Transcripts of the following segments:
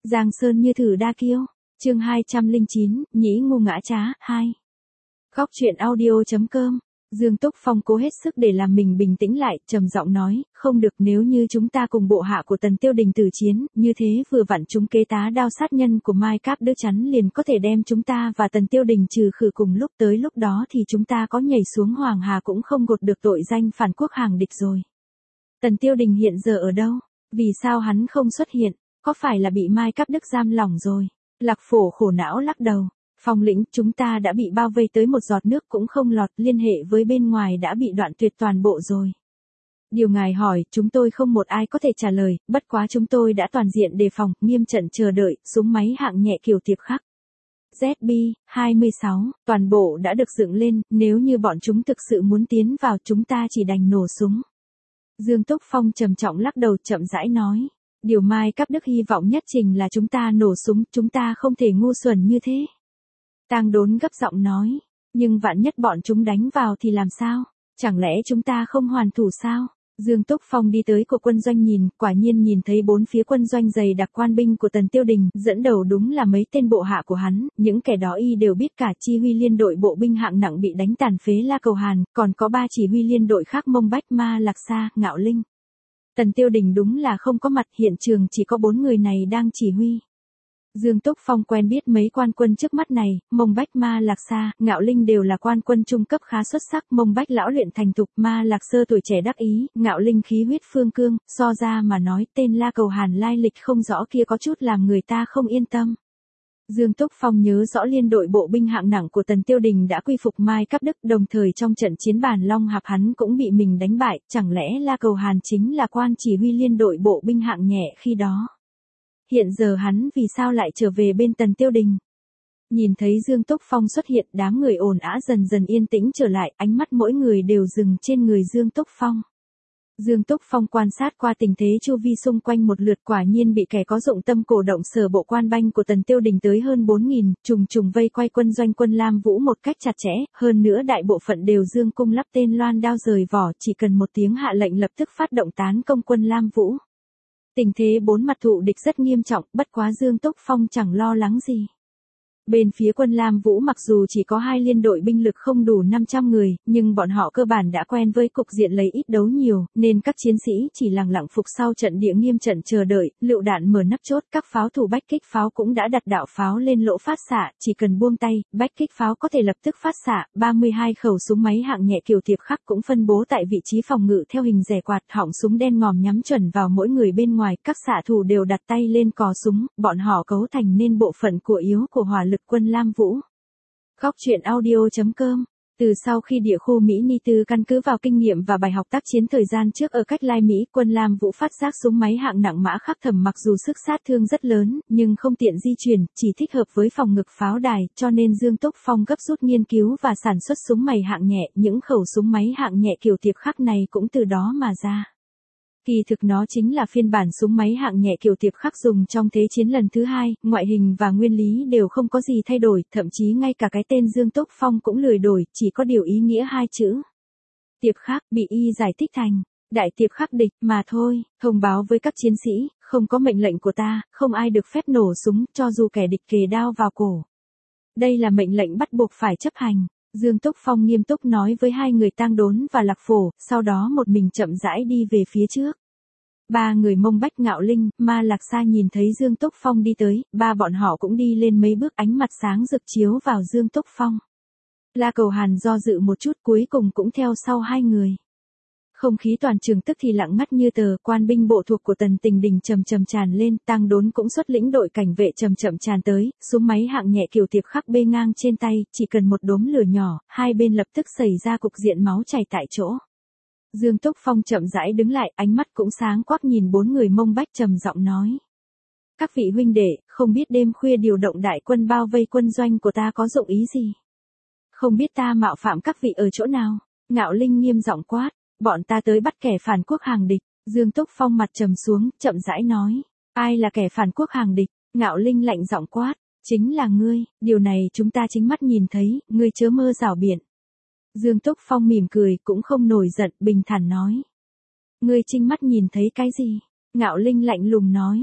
Giang Sơn như thử đa kiêu. Chương 209, nhĩ ngu ngã trá, 2. Góc truyện audio.com. Dương Túc Phong cố hết sức để làm mình bình tĩnh lại, trầm giọng nói, không được, nếu như chúng ta cùng bộ hạ của Tần Tiêu Đình tử chiến, như thế vừa vặn chúng kế tá đao sát nhân của Mai Cáp Đức chắn liền có thể đem chúng ta và Tần Tiêu Đình trừ khử cùng lúc, tới lúc đó thì chúng ta có nhảy xuống Hoàng Hà cũng không gột được tội danh phản quốc hàng địch rồi. Tần Tiêu Đình hiện giờ ở đâu? Vì sao hắn không xuất hiện? Có phải là bị Mai Cáp Đức giam lỏng rồi? Lạc Phổ khổ não lắc đầu. Phong lĩnh, chúng ta đã bị bao vây tới một giọt nước cũng không lọt, liên hệ với bên ngoài đã bị đoạn tuyệt toàn bộ rồi. Điều ngài hỏi, chúng tôi không một ai có thể trả lời, bất quá chúng tôi đã toàn diện đề phòng, nghiêm trận chờ đợi, súng máy hạng nhẹ kiểu tiệp khắc. ZB-26, toàn bộ đã được dựng lên, nếu như bọn chúng thực sự muốn tiến vào chúng ta chỉ đành nổ súng. Dương Túc Phong trầm trọng lắc đầu chậm rãi nói. Điều Mai Cáp Đức hy vọng nhất trình là chúng ta nổ súng, chúng ta không thể ngu xuẩn như thế. Tang Đốn gấp giọng nói, nhưng vạn nhất bọn chúng đánh vào thì làm sao? Chẳng lẽ chúng ta không hoàn thủ sao? Dương Túc Phong đi tới của quân doanh nhìn, quả nhiên nhìn thấy bốn phía quân doanh dày đặc quan binh của Tần Tiêu Đình, dẫn đầu đúng là mấy tên bộ hạ của hắn, những kẻ đó y đều biết cả. Chi huy liên đội bộ binh hạng nặng bị đánh tàn phế La Cầu Hàn, còn có 3 chỉ huy liên đội khác Mông Bách, Ma Lạc Sa, Ngạo Linh. Tần Tiêu Đình đúng là không có mặt, hiện trường chỉ có 4 người này đang chỉ huy. Dương Túc Phong quen biết mấy quan quân trước mắt này, Mông Bách, Ma Lạc Sa, Ngạo Linh đều là quan quân trung cấp khá xuất sắc, Mông Bách lão luyện thành thục, Ma Lạc Sơ tuổi trẻ đắc ý, Ngạo Linh khí huyết phương cương, so ra mà nói tên La Cầu Hàn lai lịch không rõ kia có chút làm người ta không yên tâm. Dương Túc Phong nhớ rõ liên đội bộ binh hạng nặng của Tần Tiêu Đình đã quy phục Mai Cáp Đức, đồng thời trong trận chiến Bàn Long Hạp hắn cũng bị mình đánh bại, chẳng lẽ La Cầu Hàn chính là quan chỉ huy liên đội bộ binh hạng nhẹ khi đó? Hiện giờ hắn vì sao lại trở về bên Tần Tiêu Đình? Nhìn thấy Dương Túc Phong xuất hiện, đám người ồn ào dần dần yên tĩnh trở lại, ánh mắt mỗi người đều dừng trên người Dương Túc Phong. Dương Túc Phong quan sát qua tình thế chu vi xung quanh một lượt, quả nhiên bị kẻ có dụng tâm cổ động sở bộ quan binh của Tần Tiêu Đình tới hơn 4.000, trùng vây quay quân doanh quân Lam Vũ một cách chặt chẽ, hơn nữa đại bộ phận đều dương cung lắp tên loan đao rời vỏ, chỉ cần một tiếng hạ lệnh lập tức phát động tán công quân Lam Vũ. Tình thế bốn mặt thụ địch rất nghiêm trọng, bất quá Dương Túc Phong chẳng lo lắng gì. Bên phía quân Lam Vũ mặc dù chỉ có 2 liên đội binh lực không đủ 500 người, nhưng bọn họ cơ bản đã quen với cục diện lấy ít đấu nhiều, nên các chiến sĩ chỉ lặng lặng phục sau trận địa nghiêm trận chờ đợi, lựu đạn mở nắp chốt, các pháo thủ bách kích pháo cũng đã đặt đạo pháo lên lỗ phát xạ, chỉ cần buông tay, bách kích pháo có thể lập tức phát xạ, 32 khẩu súng máy hạng nhẹ kiểu tiệp khắc cũng phân bố tại vị trí phòng ngự theo hình rẻ quạt, họng súng đen ngòm nhắm chuẩn vào mỗi người bên ngoài, các xạ thủ đều đặt tay lên cò súng, bọn họ cấu thành nên bộ phận của yếu của hỏa lực quân Lam Vũ. Góc truyện audio.com. Từ sau khi địa khu Mỹ Ni Tư căn cứ vào kinh nghiệm và bài học tác chiến thời gian trước ở cách Lai Mỹ, quân Lam Vũ phát giác súng máy hạng nặng mã khắc thầm mặc dù sức sát thương rất lớn, nhưng không tiện di chuyển, chỉ thích hợp với phòng ngực pháo đài, cho nên Dương Túc Phong gấp rút nghiên cứu và sản xuất súng máy hạng nhẹ, những khẩu súng máy hạng nhẹ kiểu tiệp khắc này cũng từ đó mà ra. Kỳ thực nó chính là phiên bản súng máy hạng nhẹ kiểu tiệp khắc dùng trong Thế chiến lần thứ 2, ngoại hình và nguyên lý đều không có gì thay đổi, thậm chí ngay cả cái tên Dương Túc Phong cũng lười đổi, chỉ có điều ý nghĩa 2 chữ. Tiệp khắc bị y giải thích thành, đại tiệp khắc địch mà thôi, thông báo với các chiến sĩ, không có mệnh lệnh của ta, không ai được phép nổ súng, cho dù kẻ địch kề đao vào cổ. Đây là mệnh lệnh bắt buộc phải chấp hành. Dương Túc Phong nghiêm túc nói với 2 người Tang Đốn và Lạc Phổ, sau đó một mình chậm rãi đi về phía trước. 3 người Mông Bách, Ngạo Linh, Ma Lạc Sa nhìn thấy Dương Túc Phong đi tới, 3 bọn họ cũng đi lên mấy bước, ánh mặt sáng rực chiếu vào Dương Túc Phong. La Cầu Hàn do dự một chút, cuối cùng cũng theo sau 2 người. Không khí toàn trường tức thì lặng ngắt như tờ, quan binh bộ thuộc của Tần Tình Đình chậm tràn lên, Tang Đốn cũng xuất lĩnh đội cảnh vệ chậm tràn tới, súng máy hạng nhẹ kiểu tiệp khắc bê ngang trên tay, chỉ cần một đốm lửa nhỏ, hai bên lập tức xảy ra cục diện máu chảy tại chỗ. Dương Túc Phong chậm rãi đứng lại, ánh mắt cũng sáng quắc nhìn 4 người Mông Bách trầm giọng nói. Các vị huynh đệ, không biết đêm khuya điều động đại quân bao vây quân doanh của ta có dụng ý gì? Không biết ta mạo phạm các vị ở chỗ nào? Ngạo Linh nghiêm giọng quát. Bọn ta tới bắt kẻ phản quốc hàng địch. Dương Túc Phong mặt trầm xuống, chậm rãi nói. Ai là kẻ phản quốc hàng địch? Ngạo Linh lạnh giọng quát. Chính là ngươi, điều này chúng ta chính mắt nhìn thấy, ngươi chớ mơ rảo biện. Dương Túc Phong mỉm cười, cũng không nổi giận, bình thản nói. Ngươi chính mắt nhìn thấy cái gì? Ngạo Linh lạnh lùng nói.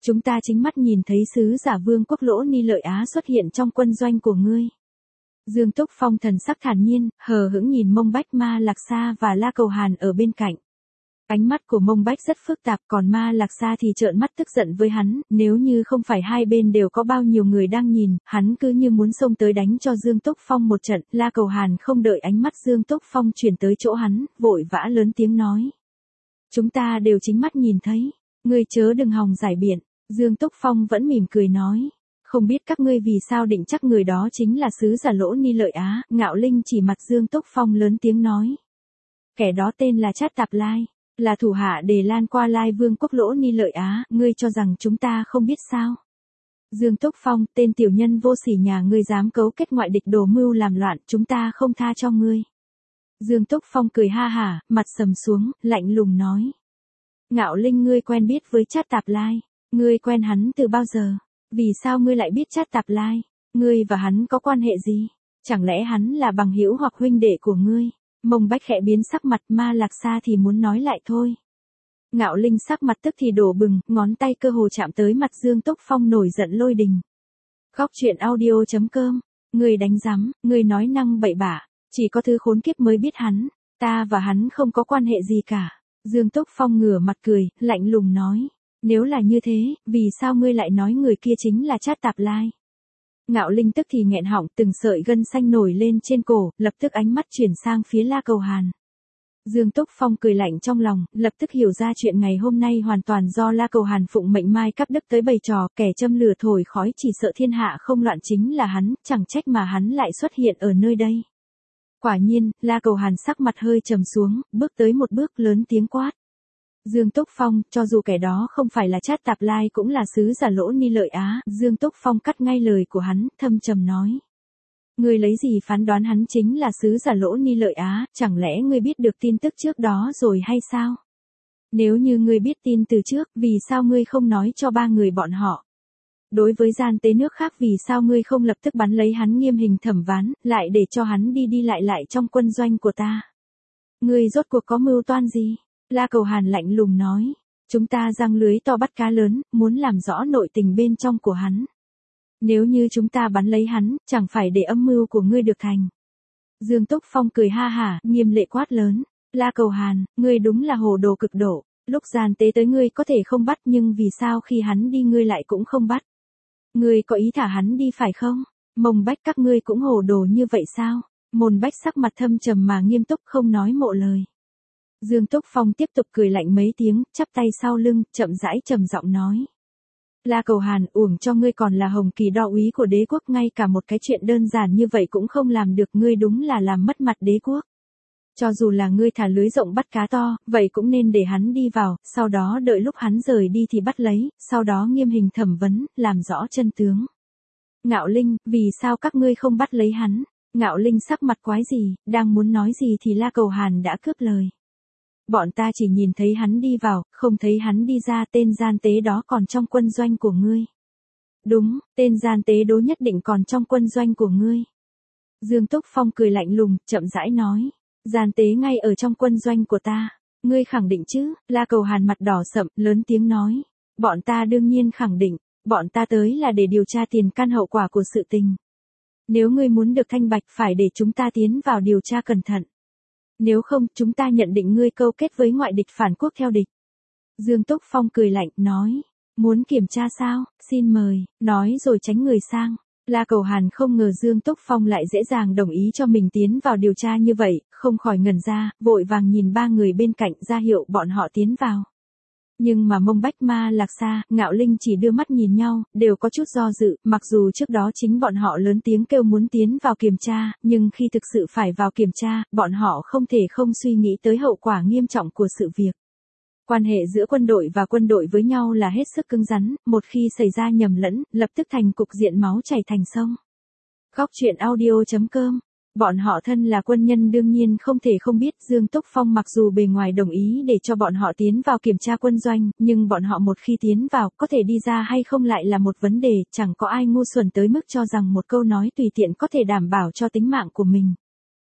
Chúng ta chính mắt nhìn thấy sứ giả Vương quốc Lỗ Ni Lợi Á xuất hiện trong quân doanh của ngươi. Dương Túc Phong thần sắc thản nhiên, hờ hững nhìn Mông Bách, Ma Lạc Sa và La Cầu Hàn ở bên cạnh. Ánh mắt của Mông Bách rất phức tạp, còn Ma Lạc Sa thì trợn mắt tức giận với hắn, nếu như không phải hai bên đều có bao nhiêu người đang nhìn, hắn cứ như muốn xông tới đánh cho Dương Túc Phong một trận. La Cầu Hàn không đợi ánh mắt Dương Túc Phong chuyển tới chỗ hắn, vội vã lớn tiếng nói. Chúng ta đều chính mắt nhìn thấy, ngươi chớ đừng hòng giải biện. Dương Túc Phong vẫn mỉm cười nói. Không biết các ngươi vì sao định chắc người đó chính là sứ giả Lỗ Ni Lợi Á. Ngạo Linh chỉ mặt Dương Túc Phong lớn tiếng nói. Kẻ đó tên là Trát Tạp Lai, là thủ hạ Đề Lan qua Lai Vương quốc Lỗ Ni Lợi Á, ngươi cho rằng chúng ta không biết sao? Dương Túc Phong, tên tiểu nhân vô sỉ nhà ngươi dám cấu kết ngoại địch đổ mưu làm loạn, chúng ta không tha cho ngươi. Dương Túc Phong cười ha hả, mặt sầm xuống, lạnh lùng nói. Ngạo Linh, ngươi quen biết với Trát Tạp Lai, ngươi quen hắn từ bao giờ? Vì sao ngươi lại biết Trát Tạp Lai? Ngươi và hắn có quan hệ gì? Chẳng lẽ hắn là bằng hữu hoặc huynh đệ của ngươi? Mông Bách khẽ biến sắc mặt, Ma Lạc Sa thì muốn nói lại thôi. Ngạo Linh sắc mặt tức thì đổ bừng, ngón tay cơ hồ chạm tới mặt Dương Túc Phong nổi giận lôi đình. Góc truyện audio.com, ngươi đánh rắm, ngươi nói năng bậy bạ, chỉ có thứ khốn kiếp mới biết hắn, ta và hắn không có quan hệ gì cả. Dương Túc Phong ngửa mặt cười, lạnh lùng nói, nếu là như thế, vì sao ngươi lại nói người kia chính là Trát Tạp Lai? Ngạo Linh tức thì nghẹn họng, từng sợi gân xanh nổi lên trên cổ, lập tức ánh mắt chuyển sang phía La Cầu Hàn. Dương Túc Phong cười lạnh trong lòng, lập tức hiểu ra chuyện ngày hôm nay hoàn toàn do La Cầu Hàn phụng mệnh Mai Cáp Đức tới bày trò, kẻ châm lửa thổi khói chỉ sợ thiên hạ không loạn chính là hắn, chẳng trách mà hắn lại xuất hiện ở nơi đây. Quả nhiên, La Cầu Hàn sắc mặt hơi trầm xuống, bước tới một bước lớn tiếng quát. Dương Túc Phong, cho dù kẻ đó không phải là Trát Tạp Lai cũng là sứ giả Lỗ Ni Lợi Á. Dương Túc Phong cắt ngay lời của hắn, thâm trầm nói. Ngươi lấy gì phán đoán hắn chính là sứ giả Lỗ Ni Lợi Á, chẳng lẽ ngươi biết được tin tức trước đó rồi hay sao? Nếu như ngươi biết tin từ trước, vì sao ngươi không nói cho ba người bọn họ? Đối với gian tế nước khác vì sao ngươi không lập tức bắn lấy hắn nghiêm hình thẩm ván, lại để cho hắn đi lại trong quân doanh của ta? Ngươi rốt cuộc có mưu toan gì? La Cầu Hàn lạnh lùng nói, chúng ta giăng lưới to bắt cá lớn, muốn làm rõ nội tình bên trong của hắn. Nếu như chúng ta bắn lấy hắn, chẳng phải để âm mưu của ngươi được thành. Dương Túc Phong cười ha hả, nghiêm lệ quát lớn, La Cầu Hàn, ngươi đúng là hồ đồ cực độ, lúc gian tế tới ngươi có thể không bắt nhưng vì sao khi hắn đi ngươi lại cũng không bắt? Ngươi có ý thả hắn đi phải không? Mông Bách, các ngươi cũng hồ đồ như vậy sao? Môn Bách sắc mặt thâm trầm mà nghiêm túc không nói mộ lời. Dương Túc Phong tiếp tục cười lạnh mấy tiếng, chắp tay sau lưng, chậm rãi trầm giọng nói. La Cầu Hàn, uổng cho ngươi còn là hồng kỳ đo úy của đế quốc, ngay cả một cái chuyện đơn giản như vậy cũng không làm được, ngươi đúng là làm mất mặt đế quốc. Cho dù là ngươi thả lưới rộng bắt cá to, vậy cũng nên để hắn đi vào, sau đó đợi lúc hắn rời đi thì bắt lấy, sau đó nghiêm hình thẩm vấn, làm rõ chân tướng. Ngạo Linh, vì sao các ngươi không bắt lấy hắn? Ngạo Linh sắc mặt quái gì, đang muốn nói gì thì La Cầu Hàn đã cướp lời. Bọn ta chỉ nhìn thấy hắn đi vào, không thấy hắn đi ra, tên gian tế đó còn trong quân doanh của ngươi. Đúng, tên gian tế đó nhất định còn trong quân doanh của ngươi. Dương Túc Phong cười lạnh lùng, chậm rãi nói. Gian tế ngay ở trong quân doanh của ta. Ngươi khẳng định chứ? La Cầu Hàn mặt đỏ sậm, lớn tiếng nói. Bọn ta đương nhiên khẳng định, bọn ta tới là để điều tra tiền căn hậu quả của sự tình. Nếu ngươi muốn được thanh bạch phải để chúng ta tiến vào điều tra cẩn thận. Nếu không, chúng ta nhận định ngươi câu kết với ngoại địch phản quốc theo địch. Dương Túc Phong cười lạnh, nói. Muốn kiểm tra sao? Xin mời, nói rồi tránh người sang. La Cầu Hàn không ngờ Dương Túc Phong lại dễ dàng đồng ý cho mình tiến vào điều tra như vậy, không khỏi ngẩn ra, vội vàng nhìn ba người bên cạnh ra hiệu bọn họ tiến vào. Nhưng mà Mông Bách, Ma Lạc Sa, Ngạo Linh chỉ đưa mắt nhìn nhau, đều có chút do dự, mặc dù trước đó chính bọn họ lớn tiếng kêu muốn tiến vào kiểm tra, nhưng khi thực sự phải vào kiểm tra, bọn họ không thể không suy nghĩ tới hậu quả nghiêm trọng của sự việc. Quan hệ giữa quân đội và quân đội với nhau là hết sức cứng rắn, một khi xảy ra nhầm lẫn, lập tức thành cục diện máu chảy thành sông. Góc truyện audio.com. Bọn họ thân là quân nhân đương nhiên không thể không biết Dương Túc Phong mặc dù bề ngoài đồng ý để cho bọn họ tiến vào kiểm tra quân doanh, nhưng bọn họ một khi tiến vào, có thể đi ra hay không lại là một vấn đề, chẳng có ai ngu xuẩn tới mức cho rằng một câu nói tùy tiện có thể đảm bảo cho tính mạng của mình.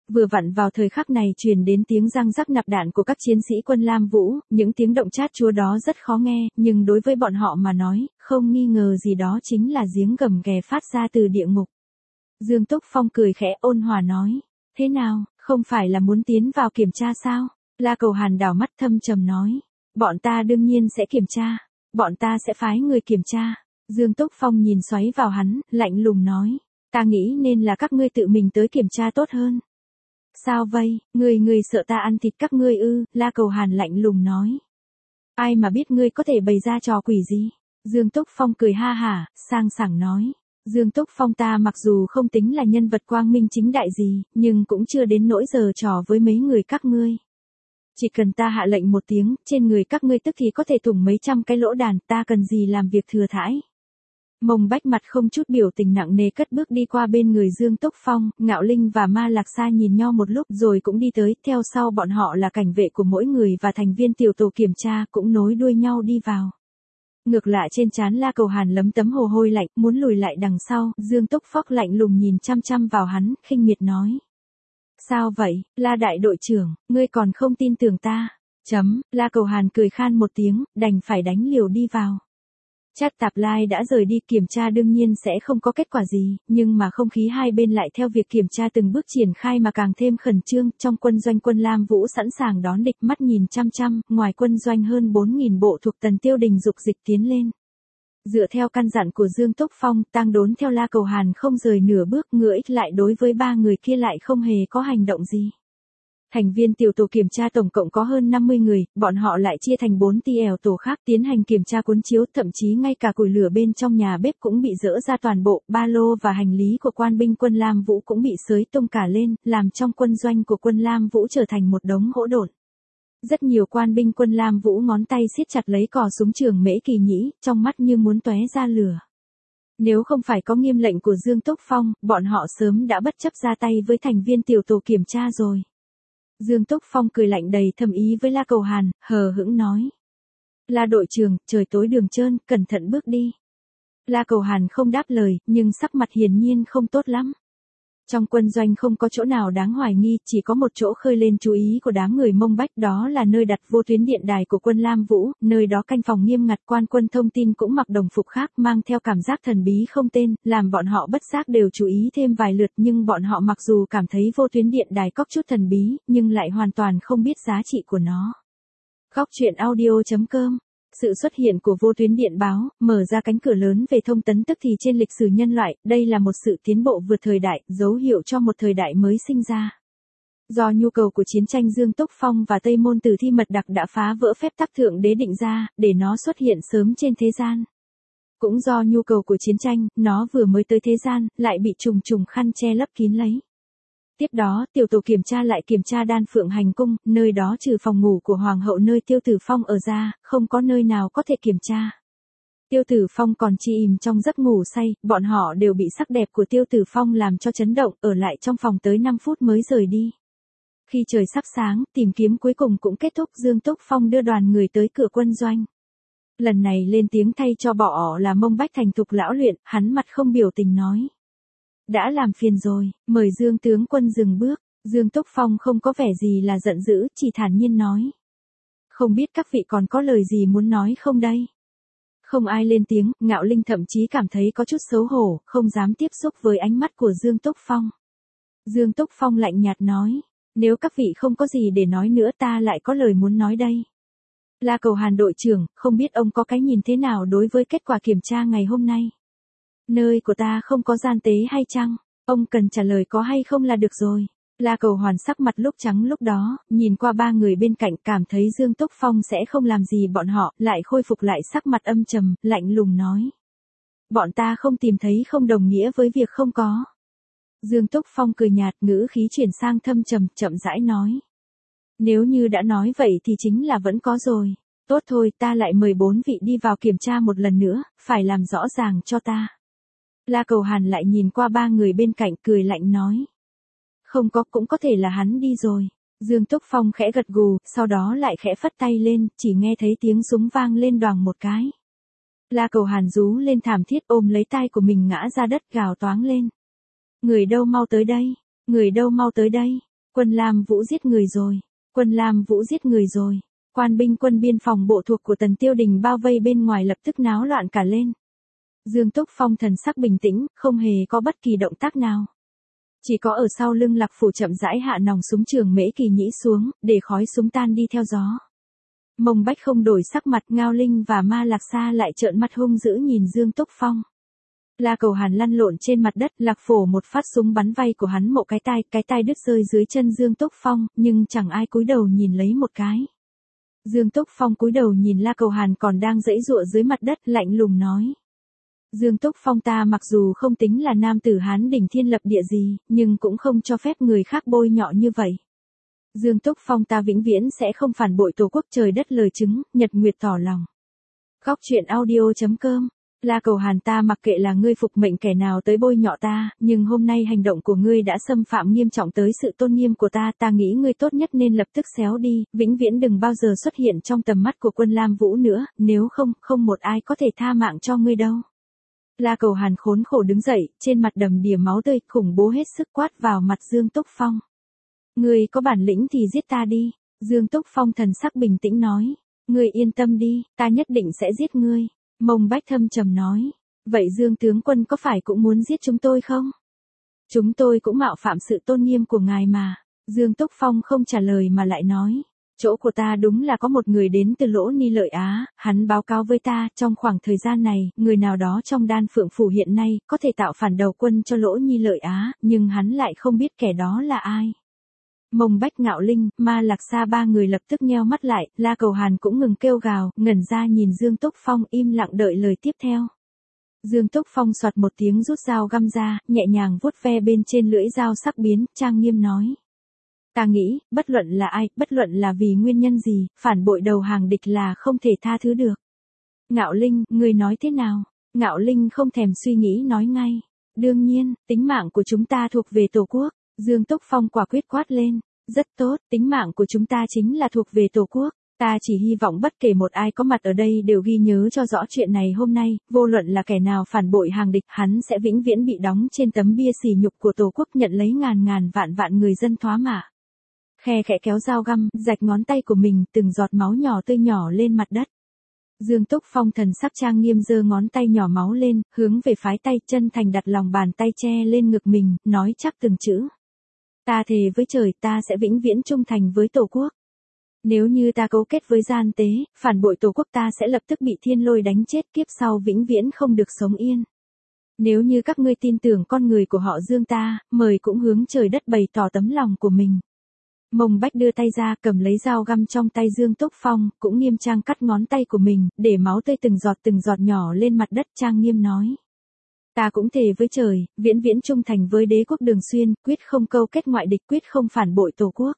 Vừa vặn vào thời khắc này truyền đến tiếng răng rắc nạp đạn của các chiến sĩ quân Lam Vũ, những tiếng động chát chúa đó rất khó nghe, nhưng đối với bọn họ mà nói, không nghi ngờ gì đó chính là giếng gầm ghè phát ra từ địa ngục. Dương Túc Phong cười khẽ ôn hòa nói, thế nào, không phải là muốn tiến vào kiểm tra sao? La Cầu Hàn đảo mắt thâm trầm nói, bọn ta đương nhiên sẽ kiểm tra, bọn ta sẽ phái người kiểm tra. Dương Túc Phong nhìn xoáy vào hắn, lạnh lùng nói, ta nghĩ nên là các ngươi tự mình tới kiểm tra tốt hơn. Sao vậy, người sợ ta ăn thịt các ngươi ư? La Cầu Hàn lạnh lùng nói. Ai mà biết ngươi có thể bày ra trò quỷ gì? Dương Túc Phong cười ha hả, sang sảng nói. Dương Túc Phong ta mặc dù không tính là nhân vật quang minh chính đại gì, nhưng cũng chưa đến nỗi giờ trò với mấy người các ngươi. Chỉ cần ta hạ lệnh một tiếng, trên người các ngươi tức thì có thể thủng mấy trăm cái lỗ đàn, ta cần gì làm việc thừa thãi. Mông Bách mặt không chút biểu tình nặng nề cất bước đi qua bên người Dương Túc Phong, Ngạo Linh và Ma Lạc Sa nhìn nhau một lúc rồi cũng đi tới, theo sau bọn họ là cảnh vệ của mỗi người và thành viên tiểu tổ kiểm tra cũng nối đuôi nhau đi vào. Ngược lại trên trán La Cầu Hàn lấm tấm mồ hôi lạnh, muốn lùi lại đằng sau, Dương Túc Phóc lạnh lùng nhìn chăm chăm vào hắn, khinh miệt nói. Sao vậy, La đại đội trưởng, ngươi còn không tin tưởng ta? La Cầu Hàn cười khan một tiếng, đành phải đánh liều đi vào. Trác Tạp Lai đã rời đi, kiểm tra đương nhiên sẽ không có kết quả gì, nhưng mà không khí hai bên lại theo việc kiểm tra từng bước triển khai mà càng thêm khẩn trương, trong quân doanh quân Lam Vũ sẵn sàng đón địch, mắt nhìn chăm chăm, ngoài quân doanh hơn 4.000 bộ thuộc Tần Tiêu Đình dục dịch tiến lên. Dựa theo căn dặn của Dương Túc Phong, Tang Đốn theo La Cầu Hàn không rời nửa bước, ngựa ích lại đối với ba người kia lại không hề có hành động gì. Thành viên tiểu tổ kiểm tra tổng cộng có hơn 50 người, bọn họ lại chia thành 4 TL tổ khác tiến hành kiểm tra cuốn chiếu, thậm chí ngay cả củi lửa bên trong nhà bếp cũng bị dỡ ra toàn bộ, ba lô và hành lý của quan binh quân Lam Vũ cũng bị xới tung cả lên, làm trong quân doanh của quân Lam Vũ trở thành một đống hỗn độn. Rất nhiều quan binh quân Lam Vũ ngón tay siết chặt lấy cò súng trường Mễ Kỳ Nhĩ, trong mắt như muốn tóe ra lửa. Nếu không phải có nghiêm lệnh của Dương Túc Phong, bọn họ sớm đã bất chấp ra tay với thành viên tiểu tổ kiểm tra rồi. Dương Túc Phong cười lạnh đầy thâm ý với La Cầu Hàn, hờ hững nói. La đội trưởng, trời tối đường trơn, cẩn thận bước đi. La Cầu Hàn không đáp lời, nhưng sắc mặt hiển nhiên không tốt lắm. Trong quân doanh không có chỗ nào đáng hoài nghi, chỉ có một chỗ khơi lên chú ý của đám người Mông Bách, đó là nơi đặt vô tuyến điện đài của quân Lam Vũ, nơi đó canh phòng nghiêm ngặt, quan quân thông tin cũng mặc đồng phục khác, mang theo cảm giác thần bí không tên, làm bọn họ bất giác đều chú ý thêm vài lượt, nhưng bọn họ mặc dù cảm thấy vô tuyến điện đài có chút thần bí, nhưng lại hoàn toàn không biết giá trị của nó. Góc truyện audio.com. Sự xuất hiện của vô tuyến điện báo, mở ra cánh cửa lớn về thông tấn tức thì trên lịch sử nhân loại, đây là một sự tiến bộ vượt thời đại, dấu hiệu cho một thời đại mới sinh ra. Do nhu cầu của chiến tranh, Dương Túc Phong và Tây Môn Tử Thi mật đặc đã phá vỡ phép tắc thượng đế định ra, để nó xuất hiện sớm trên thế gian. Cũng do nhu cầu của chiến tranh, nó vừa mới tới thế gian, lại bị trùng trùng khăn che lấp kín lấy. Tiếp đó, tiểu tổ kiểm tra lại kiểm tra Đan Phượng Hành Cung, nơi đó trừ phòng ngủ của Hoàng hậu nơi Tiêu Tử Phong ở ra, không có nơi nào có thể kiểm tra. Tiêu Tử Phong còn chi im trong giấc ngủ say, bọn họ đều bị sắc đẹp của Tiêu Tử Phong làm cho chấn động, ở lại trong phòng tới 5 phút mới rời đi. Khi trời sắp sáng, tìm kiếm cuối cùng cũng kết thúc, Dương Túc Phong đưa đoàn người tới cửa quân doanh. Lần này lên tiếng thay cho bỏ là Mông Bách thành thục lão luyện, hắn mặt không biểu tình nói. Đã làm phiền rồi, mời Dương tướng quân dừng bước. Dương Túc Phong không có vẻ gì là giận dữ, chỉ thản nhiên nói. Không biết các vị còn có lời gì muốn nói không đây? Không ai lên tiếng, Ngạo Linh thậm chí cảm thấy có chút xấu hổ, không dám tiếp xúc với ánh mắt của Dương Túc Phong. Dương Túc Phong lạnh nhạt nói. Nếu các vị không có gì để nói nữa, ta lại có lời muốn nói đây. La Cầu Hàn đội trưởng, không biết ông có cái nhìn thế nào đối với kết quả kiểm tra ngày hôm nay? Nơi của ta không có gian tế hay chăng? Ông cần trả lời có hay không là được rồi. La Cầu Hoàn sắc mặt lúc trắng lúc đó, nhìn qua ba người bên cạnh cảm thấy Dương Túc Phong sẽ không làm gì bọn họ, lại khôi phục lại sắc mặt âm trầm, lạnh lùng nói. Bọn ta không tìm thấy không đồng nghĩa với việc không có. Dương Túc Phong cười nhạt, ngữ khí chuyển sang thâm trầm, chậm rãi nói. Nếu như đã nói vậy thì chính là vẫn có rồi. Tốt thôi, ta lại mời 4 vị đi vào kiểm tra một lần nữa, phải làm rõ ràng cho ta. La Cầu Hàn lại nhìn qua ba người bên cạnh cười lạnh nói. Không có, cũng có thể là hắn đi rồi. Dương Túc Phong khẽ gật gù, sau đó lại khẽ phất tay lên, chỉ nghe thấy tiếng súng vang lên đoàng một cái. La Cầu Hàn rú lên thảm thiết, ôm lấy tay của mình ngã ra đất, gào toáng lên. Người đâu mau tới đây, người đâu mau tới đây. Quân Lam Vũ giết người rồi, Quân Lam Vũ giết người rồi. Quan binh quân biên phòng bộ thuộc của Tần Tiêu Đình bao vây bên ngoài lập tức náo loạn cả lên. Dương Túc Phong thần sắc bình tĩnh, không hề có bất kỳ động tác nào. Chỉ có ở sau lưng Lạc Phủ chậm rãi hạ nòng súng trường Mễ Kỳ Nhĩ xuống, để khói súng tan đi theo gió. Mông Bách không đổi sắc mặt, Ngao Linh và Ma Lạc Sa lại trợn mặt hung dữ nhìn Dương Túc Phong. La Cầu Hàn lăn lộn trên mặt đất, Lạc Phổ một phát súng bắn vai của hắn mộ cái tai đứt rơi dưới chân Dương Túc Phong, nhưng chẳng ai cúi đầu nhìn lấy một cái. Dương Túc Phong cúi đầu nhìn La Cầu Hàn còn đang giãy giụa dưới mặt đất, lạnh lùng nói. Dương Túc Phong, ta mặc dù không tính là nam tử Hán đỉnh thiên lập địa gì, nhưng cũng không cho phép người khác bôi nhọ như vậy. Dương Túc Phong, ta vĩnh viễn sẽ không phản bội tổ quốc, trời đất lời chứng, nhật nguyệt tỏ lòng. Góc truyện audio.com. La Cầu Hàn, ta mặc kệ là ngươi phục mệnh kẻ nào tới bôi nhọ ta, nhưng hôm nay hành động của ngươi đã xâm phạm nghiêm trọng tới sự tôn nghiêm của ta nghĩ ngươi tốt nhất nên lập tức xéo đi, vĩnh viễn đừng bao giờ xuất hiện trong tầm mắt của Quân Lam Vũ nữa, nếu không, không một ai có thể tha mạng cho ngươi đâu. La Cầu Hàn khốn khổ đứng dậy, trên mặt đầm đìa máu tươi, khủng bố hết sức quát vào mặt Dương Túc Phong. Ngươi có bản lĩnh thì giết ta đi. Dương Túc Phong thần sắc bình tĩnh nói. Ngươi yên tâm đi, ta nhất định sẽ giết ngươi. Mông Bách thâm trầm nói. Vậy Dương tướng quân có phải cũng muốn giết chúng tôi không? Chúng tôi cũng mạo phạm sự tôn nghiêm của ngài mà. Dương Túc Phong không trả lời mà lại nói. Chỗ của ta đúng là có một người đến từ Lỗ Ni Lợi Á, hắn báo cáo với ta, trong khoảng thời gian này, người nào đó trong Đan Phượng Phủ hiện nay, có thể tạo phản đầu quân cho Lỗ Ni Lợi Á, nhưng hắn lại không biết kẻ đó là ai. Mông Bách, Ngạo Linh, Ma Lạc Sa ba người lập tức nheo mắt lại, La Cầu Hàn cũng ngừng kêu gào, ngẩn ra nhìn Dương Túc Phong im lặng đợi lời tiếp theo. Dương Túc Phong soạt một tiếng rút dao găm ra, nhẹ nhàng vuốt ve bên trên lưỡi dao sắc biến, trang nghiêm nói. Ta nghĩ, bất luận là ai, bất luận là vì nguyên nhân gì, phản bội đầu hàng địch là không thể tha thứ được. Ngạo Linh, người nói thế nào? Ngạo Linh không thèm suy nghĩ nói ngay. Đương nhiên, tính mạng của chúng ta thuộc về Tổ quốc. Dương Túc Phong quả quyết quát lên. Rất tốt, tính mạng của chúng ta chính là thuộc về Tổ quốc. Ta chỉ hy vọng bất kể một ai có mặt ở đây đều ghi nhớ cho rõ chuyện này hôm nay, vô luận là kẻ nào phản bội hàng địch, hắn sẽ vĩnh viễn bị đóng trên tấm bia sỉ nhục của Tổ quốc, nhận lấy ngàn vạn người dân thoá mạ. Khe khẽ kéo dao găm, rạch ngón tay của mình, từng giọt máu nhỏ tươi nhỏ lên mặt đất. Dương Túc Phong thần sắc trang nghiêm giơ ngón tay nhỏ máu lên, hướng về phái tay, chân thành đặt lòng bàn tay che lên ngực mình, nói chắc từng chữ. Ta thề với trời, ta sẽ vĩnh viễn trung thành với Tổ quốc. Nếu như ta cấu kết với gian tế, phản bội Tổ quốc, ta sẽ lập tức bị thiên lôi đánh chết, kiếp sau vĩnh viễn không được sống yên. Nếu như các ngươi tin tưởng con người của họ Dương ta, mời cũng hướng trời đất bày tỏ tấm lòng của mình. Mông Bách đưa tay ra, cầm lấy dao găm trong tay Dương Túc Phong, cũng nghiêm trang cắt ngón tay của mình, để máu tươi từng giọt nhỏ lên mặt đất, trang nghiêm nói. Ta cũng thề với trời, viễn viễn trung thành với đế quốc Đường Xuyên, quyết không câu kết ngoại địch, quyết không phản bội Tổ quốc.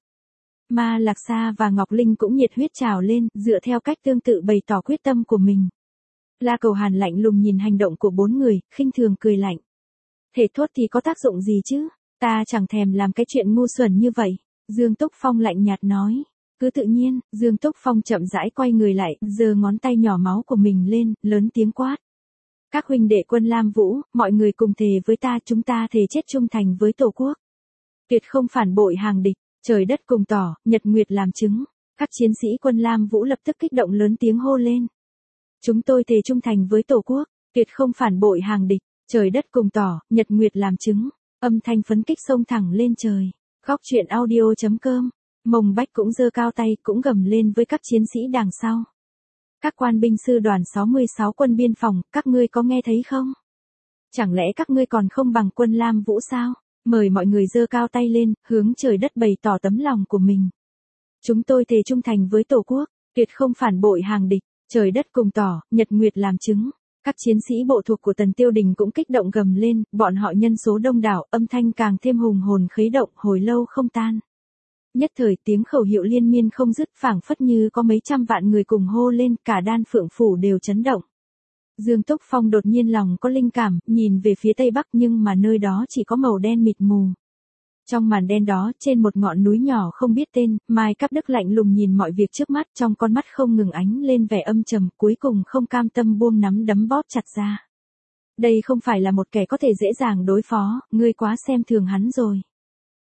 Ma Lạc Sa và Ngọc Linh cũng nhiệt huyết trào lên, dựa theo cách tương tự bày tỏ quyết tâm của mình. La Cầu Hàn lạnh lùng nhìn hành động của bốn người, khinh thường cười lạnh. Thể thốt thì có tác dụng gì chứ? Ta chẳng thèm làm cái chuyện ngu xuẩn như vậy. Dương Túc Phong lạnh nhạt nói. Cứ tự nhiên, Dương Túc Phong chậm rãi quay người lại, giơ ngón tay nhỏ máu của mình lên, lớn tiếng quát. Các huynh đệ Quân Lam Vũ, mọi người cùng thề với ta, chúng ta thề chết trung thành với Tổ quốc. Tuyệt không phản bội hàng địch, trời đất cùng tỏ, nhật nguyệt làm chứng. Các chiến sĩ Quân Lam Vũ lập tức kích động lớn tiếng hô lên. Chúng tôi thề trung thành với Tổ quốc, tuyệt không phản bội hàng địch, trời đất cùng tỏ, nhật nguyệt làm chứng. Âm thanh phấn kích xông thẳng lên trời. Góc truyện audio.com. Mông Bách cũng giơ cao tay, cũng gầm lên với các chiến sĩ đằng sau. Các quan binh sư đoàn 66 quân biên phòng, các ngươi có nghe thấy không? Chẳng lẽ các ngươi còn không bằng Quân Lam Vũ sao? Mời mọi người giơ cao tay lên, hướng trời đất bày tỏ tấm lòng của mình. Chúng tôi thề trung thành với Tổ quốc, tuyệt không phản bội hàng địch, trời đất cùng tỏ, nhật nguyệt làm chứng. Các chiến sĩ bộ thuộc của Tần Tiêu Đình cũng kích động gầm lên, bọn họ nhân số đông đảo, âm thanh càng thêm hùng hồn khuấy động, hồi lâu không tan. Nhất thời tiếng khẩu hiệu liên miên không dứt, phảng phất như có mấy trăm vạn người cùng hô lên, cả Đan Phượng Phủ đều chấn động. Dương Túc Phong đột nhiên lòng có linh cảm, nhìn về phía tây bắc nhưng mà nơi đó chỉ có màu đen mịt mù. Trong màn đen đó, trên một ngọn núi nhỏ không biết tên, Mai Cáp Đức lạnh lùng nhìn mọi việc trước mắt, trong con mắt không ngừng ánh lên vẻ âm trầm, cuối cùng không cam tâm buông nắm đấm bóp chặt ra. Đây không phải là một kẻ có thể dễ dàng đối phó, ngươi quá xem thường hắn rồi.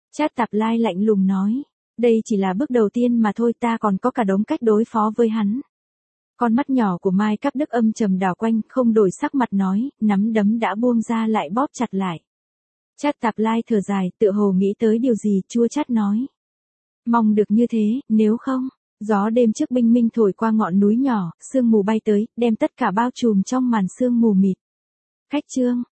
Trác Tạp Lai lạnh lùng nói. Đây chỉ là bước đầu tiên mà thôi, ta còn có cả đống cách đối phó với hắn. Con mắt nhỏ của Mai Cáp Đức âm trầm đảo quanh, không đổi sắc mặt nói, nắm đấm đã buông ra lại bóp chặt lại. Trác Tạp Lai thở dài, tựa hồ nghĩ tới điều gì, chua chát nói. Mong được như thế, nếu không, gió đêm trước bình minh thổi qua ngọn núi nhỏ, sương mù bay tới, đem tất cả bao trùm trong màn sương mù mịt. Khách Trương,